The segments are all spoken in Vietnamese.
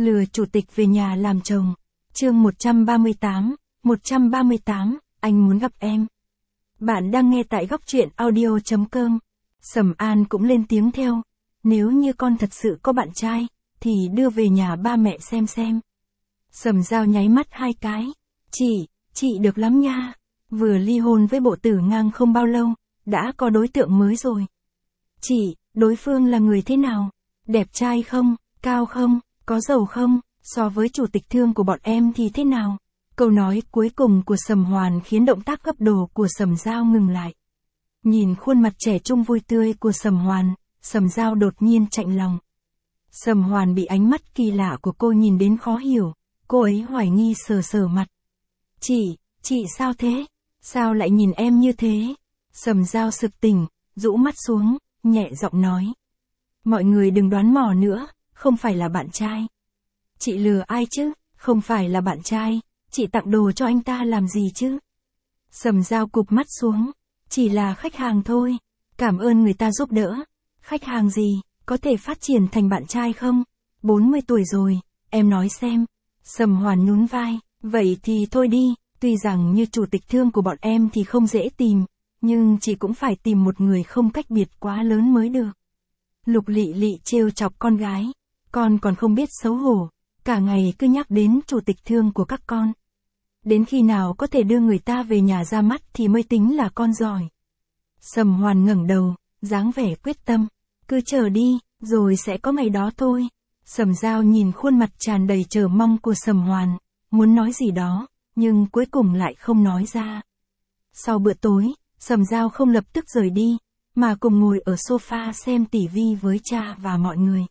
Lừa chủ tịch về nhà làm chồng. Chương 138, anh muốn gặp em. Bạn đang nghe tại góc truyện audio.com. Sầm An cũng lên tiếng theo. Nếu như con thật sự có bạn trai, thì đưa về nhà ba mẹ xem. Sầm Giao nháy mắt hai cái. Chị được lắm nha. Vừa ly hôn với bộ tử ngang không bao lâu, đã có đối tượng mới rồi. Chị, đối phương là người thế nào? Đẹp trai không? Cao không? Có giàu không? So với chủ tịch thương của bọn em thì thế nào? Câu nói cuối cùng của Sầm Hoàn khiến động tác gấp đồ của Sầm Giao ngừng lại. Nhìn khuôn mặt trẻ trung vui tươi của Sầm Hoàn, Sầm Giao đột nhiên chạnh lòng. Sầm Hoàn bị ánh mắt kỳ lạ của cô nhìn đến khó hiểu, cô ấy hoài nghi sờ mặt. Chị sao thế? Sao lại nhìn em như thế? Sầm Giao sực tỉnh, rũ mắt xuống, nhẹ giọng nói. Mọi người đừng đoán mò nữa, không phải là bạn trai. Chị lừa ai chứ, không phải là bạn trai, chị tặng đồ cho anh ta làm gì chứ? Sầm Giao cụp mắt xuống, chỉ là khách hàng thôi, cảm ơn người ta giúp đỡ. Khách hàng gì, có thể phát triển thành bạn trai không? 40 tuổi rồi, em nói xem. Sầm Hoàn nhún vai, vậy thì thôi đi, tuy rằng như chủ tịch thương của bọn em thì không dễ tìm, nhưng chị cũng phải tìm một người không cách biệt quá lớn mới được. Lục Lị Lị trêu chọc con gái, con còn không biết xấu hổ, cả ngày cứ nhắc đến chủ tịch thương của các con. Đến khi nào có thể đưa người ta về nhà ra mắt thì mới tính là con giỏi. Sầm Hoàn ngẩng đầu, dáng vẻ quyết tâm, cứ chờ đi, rồi sẽ có ngày đó thôi. Sầm Giao nhìn khuôn mặt tràn đầy chờ mong của Sầm Hoàn, muốn nói gì đó, nhưng cuối cùng lại không nói ra. Sau bữa tối, Sầm Giao không lập tức rời đi, mà cùng ngồi ở sofa xem tivi với cha và mọi người.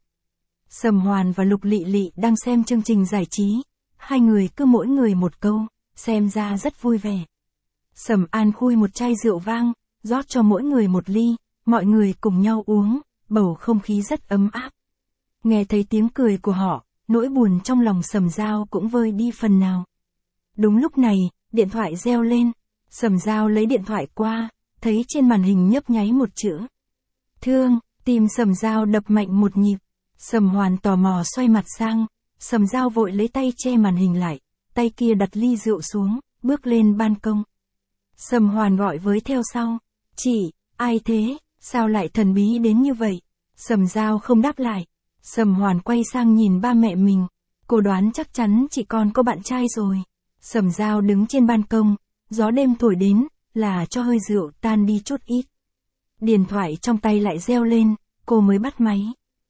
Sầm Hoàn và Lục Lị Lị đang xem chương trình giải trí, hai người cứ mỗi người một câu, xem ra rất vui vẻ. Sầm An khui một chai rượu vang, rót cho mỗi người một ly, mọi người cùng nhau uống, bầu không khí rất ấm áp. Nghe thấy tiếng cười của họ, nỗi buồn trong lòng Sầm Giao cũng vơi đi phần nào. Đúng lúc này, điện thoại reo lên, Sầm Giao lấy điện thoại qua, thấy trên màn hình nhấp nháy một chữ. Thương, tim Sầm Giao đập mạnh một nhịp. Sầm Hoàn tò mò xoay mặt sang, Sầm Giao vội lấy tay che màn hình lại, tay kia đặt ly rượu xuống, bước lên ban công. Sầm Hoàn gọi với theo sau. Chị, ai thế, sao lại thần bí đến như vậy? Sầm Giao không đáp lại. Sầm Hoàn quay sang nhìn ba mẹ mình, cô đoán chắc chắn chị con có bạn trai rồi. Sầm Giao đứng trên ban công, gió đêm thổi đến, là cho hơi rượu tan đi chút ít. Điện thoại trong tay lại reo lên, cô mới bắt máy.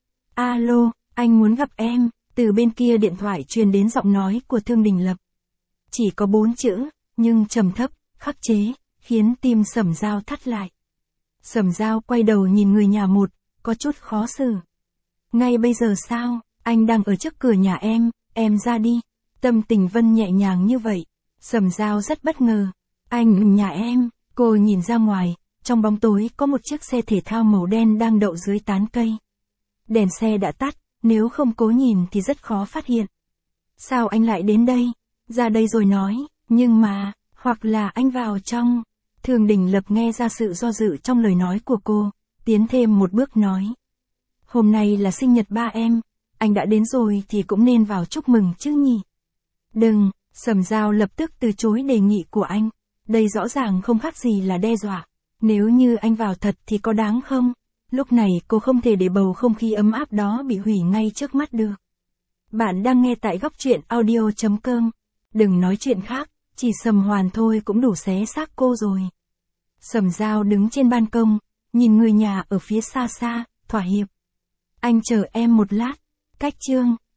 Alo, anh muốn gặp em. Từ bên kia điện thoại truyền đến giọng nói của Thương Đình Lập. Chỉ có 4 chữ, nhưng trầm thấp, khắc chế, khiến tim Sầm Giao thắt lại. Sầm Giao quay đầu nhìn người nhà một, có chút khó xử. Ngay bây giờ sao, anh đang ở trước cửa nhà em ra đi. Tâm tình Vân nhẹ nhàng như vậy, Sầm Giao rất bất ngờ. Anh nhà em, cô nhìn ra ngoài, trong bóng tối có một chiếc xe thể thao màu đen đang đậu dưới tán cây. Đèn xe đã tắt, nếu không cố nhìn thì rất khó phát hiện. Sao anh lại đến đây? Ra đây rồi nói, nhưng mà, hoặc là anh vào trong. Thương Đình Lập nghe ra sự do dự trong lời nói của cô, tiến thêm một bước nói. Hôm nay là sinh nhật ba em, anh đã đến rồi thì cũng nên vào chúc mừng chứ nhỉ? Đừng, Sầm Giao lập tức từ chối đề nghị của anh. Đây rõ ràng không khác gì là đe dọa. Nếu như anh vào thật thì có đáng không? Lúc này cô không thể để bầu không khí ấm áp đó bị hủy ngay trước mắt được. Bạn đang nghe tại góc truyện audio.com. Đừng nói chuyện khác, chỉ Sầm Hoàn thôi cũng đủ xé xác cô rồi. Sầm Giao đứng trên ban công, nhìn người nhà ở phía xa xa, thỏa hiệp. Anh chờ em một lát. Cách chương